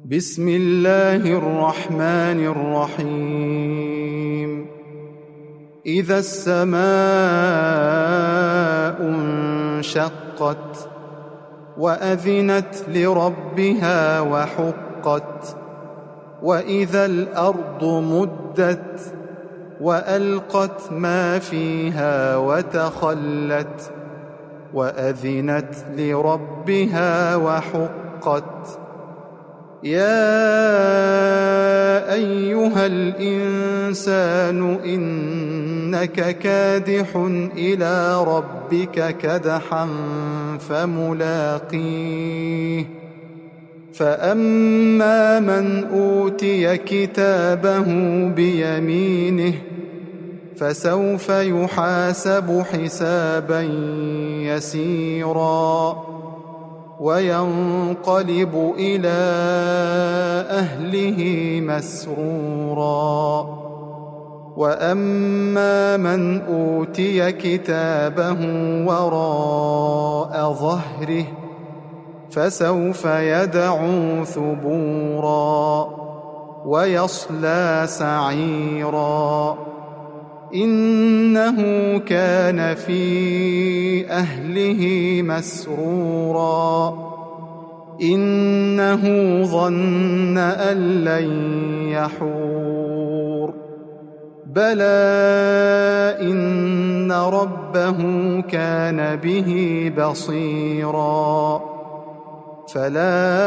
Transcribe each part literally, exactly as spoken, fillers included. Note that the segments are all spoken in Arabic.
بسم الله الرحمن الرحيم إذا السماء انشقت وأذنت لربها وحقت وإذا الأرض مدت وألقت ما فيها وتخلت وأذنت لربها وحقت يا أيها الإنسان إنك كادح إلى ربك كدحا فملاقيه فأما من أوتي كتابه بيمينه فسوف يحاسب حسابا يسيرا وينقلب إلى أهله مسرورا وأما من أوتي كتابه وراء ظهره فسوف يدعو ثبورا ويصلى سعيرا إنه كان في أهله مسرورا إنه ظن أن لن يحور بلى إن ربه كان به بصيرا فلا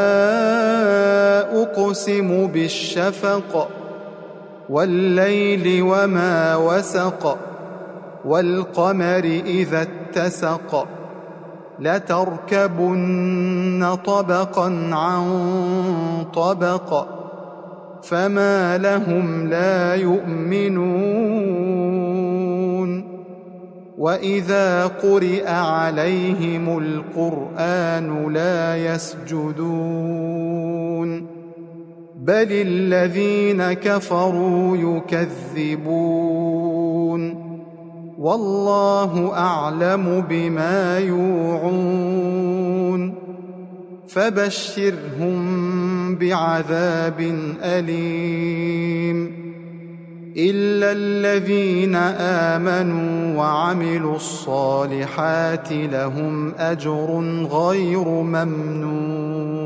أقسم بالشفق والليل وما وسق والقمر إذا اتسق لتركبن طبقا عن طبق فما لهم لا يؤمنون وإذا قرئ عليهم القرآن لا يسجدون بل الذين كفروا يكذبون والله أعلم بما يوعون فبشرهم بعذاب أليم إلا الذين آمنوا وعملوا الصالحات لهم أجر غير ممنون